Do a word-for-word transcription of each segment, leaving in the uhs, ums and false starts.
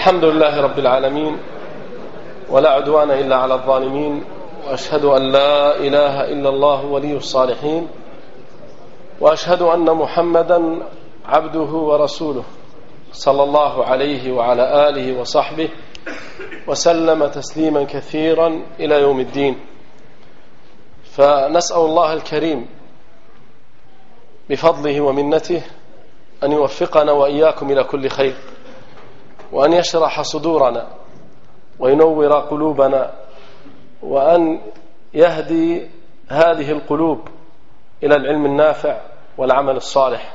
الحمد لله رب العالمين، ولا عدوان إلا على الظالمين، وأشهد أن لا إله إلا الله ولي الصالحين، وأشهد أن محمدا عبده ورسوله صلى الله عليه وعلى آله وصحبه وسلم تسليما كثيرا إلى يوم الدين. فنسأل الله الكريم بفضله ومنته أن يوفقنا وإياكم إلى كل خير، وأن يشرح صدورنا وينور قلوبنا، وأن يهدي هذه القلوب إلى العلم النافع والعمل الصالح.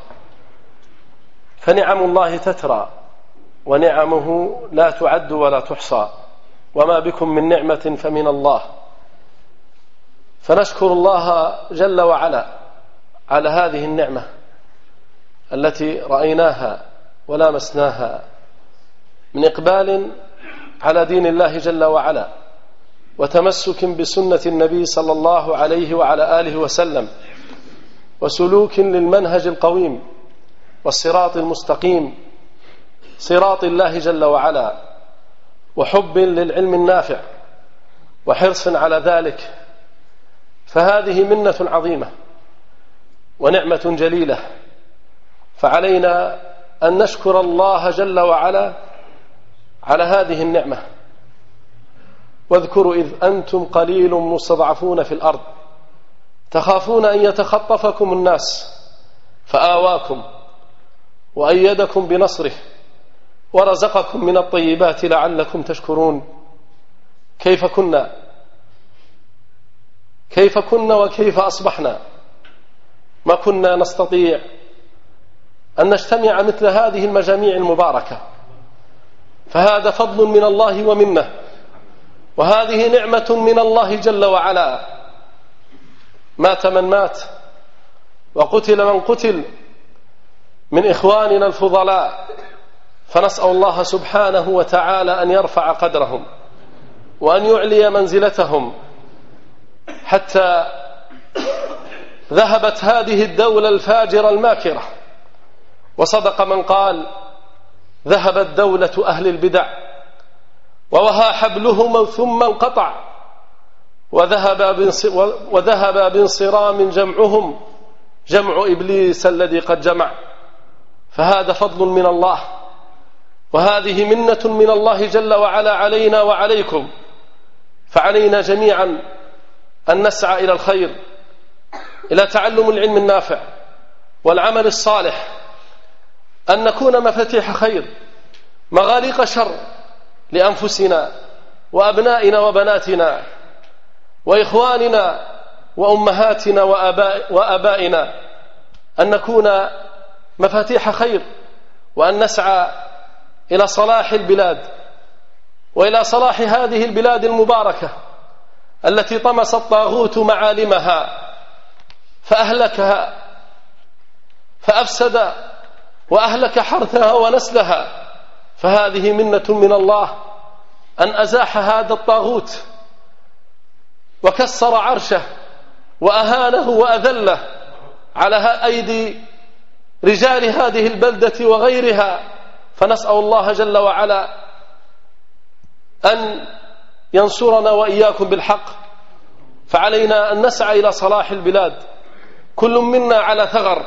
فنعم الله تترى، ونعمه لا تعد ولا تحصى، وما بكم من نعمة فمن الله. فنشكر الله جل وعلا على هذه النعمة التي رأيناها ولامسناها من إقبال على دين الله جل وعلا، وتمسك بسنة النبي صلى الله عليه وعلى آله وسلم، وسلوك للمنهج القويم والصراط المستقيم، صراط الله جل وعلا، وحب للعلم النافع وحرص على ذلك. فهذه منة عظيمة ونعمة جليلة، فعلينا أن نشكر الله جل وعلا على هذه النعمة. واذكروا إذ أنتم قليل مستضعفون في الأرض تخافون أن يتخطفكم الناس فآواكم وأيدكم بنصره ورزقكم من الطيبات لعلكم تشكرون. كيف كنا كيف كنا وكيف أصبحنا؟ ما كنا نستطيع أن نجتمع مثل هذه المجاميع المباركة، فهذا فضل من الله ومنه، وهذه نعمة من الله جل وعلا. مات من مات وقتل من قتل من إخواننا الفضلاء، فنسأل الله سبحانه وتعالى أن يرفع قدرهم وأن يعلي منزلتهم، حتى ذهبت هذه الدولة الفاجرة الماكرة. وصدق من قال: ذهبت دولة أهل البدع ووهى حبلهم ثم انقطع، وذهب بانصرام جمعهم جمع إبليس الذي قد جمع. فهذا فضل من الله، وهذه منة من الله جل وعلا علينا وعليكم. فعلينا جميعا أن نسعى إلى الخير، إلى تعلم العلم النافع والعمل الصالح، أن نكون مفاتيح خير مغاليق شر لأنفسنا وأبنائنا وبناتنا وإخواننا وأمهاتنا وأباء وأبائنا، أن نكون مفاتيح خير، وأن نسعى إلى صلاح البلاد وإلى صلاح هذه البلاد المباركة التي طمس الطاغوت معالمها فأهلكها فأفسد وأهلك حرثها ونسلها. فهذه منة من الله أن أزاح هذا الطاغوت وكسر عرشه وأهانه وأذله على أيدي رجال هذه البلدة وغيرها. فنسأل الله جل وعلا أن ينصرنا وإياكم بالحق. فعلينا أن نسعى إلى صلاح البلاد، كل منا على ثغر،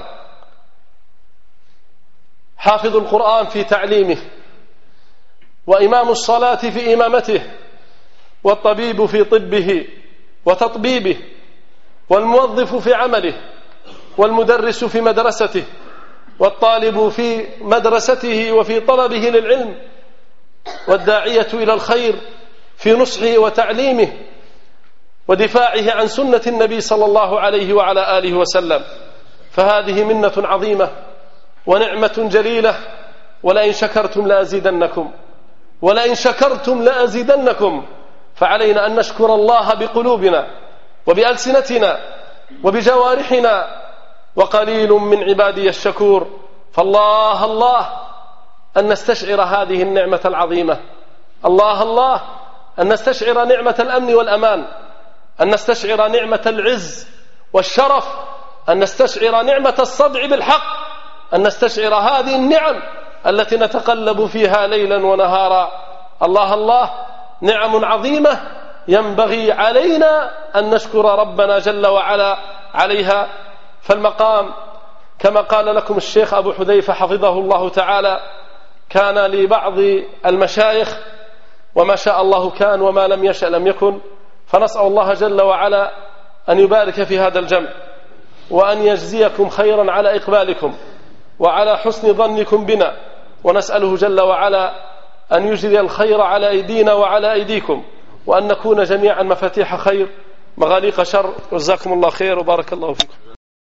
حافظ القرآن في تعليمه، وإمام الصلاة في إمامته، والطبيب في طبه وتطبيبه، والموظف في عمله، والمدرس في مدرسته، والطالب في مدرسته وفي طلبه للعلم، والداعية إلى الخير في نصحه وتعليمه ودفاعه عن سنة النبي صلى الله عليه وعلى آله وسلم. فهذه منة عظيمة ونعمة جليلة. ولئن شكرتم لأزيدنكم ولئن شكرتم لأزيدنكم. فعلينا أن نشكر الله بقلوبنا وبألسنتنا وبجوارحنا، وقليل من عبادي الشكور. فالله الله أن نستشعر هذه النعمة العظيمة، الله الله أن نستشعر نعمة الأمن والأمان، أن نستشعر نعمة العز والشرف، أن نستشعر نعمة الصدع بالحق، أن نستشعر هذه النعم التي نتقلب فيها ليلا ونهارا. الله الله، نعم عظيمة ينبغي علينا أن نشكر ربنا جل وعلا عليها. فالمقام كما قال لكم الشيخ أبو حذيفة حفظه الله تعالى كان لبعض المشايخ، وما شاء الله كان وما لم يشأ لم يكن. فنسأل الله جل وعلا أن يبارك في هذا الجمع، وأن يجزيكم خيرا على إقبالكم وعلى حسن ظنكم بنا، ونسأله جل وعلا أن يجري الخير على أيدينا وعلى أيديكم، وأن نكون جميعا مفاتيح خير مغاليق شر. جزاكم الله خير وبارك الله فيكم.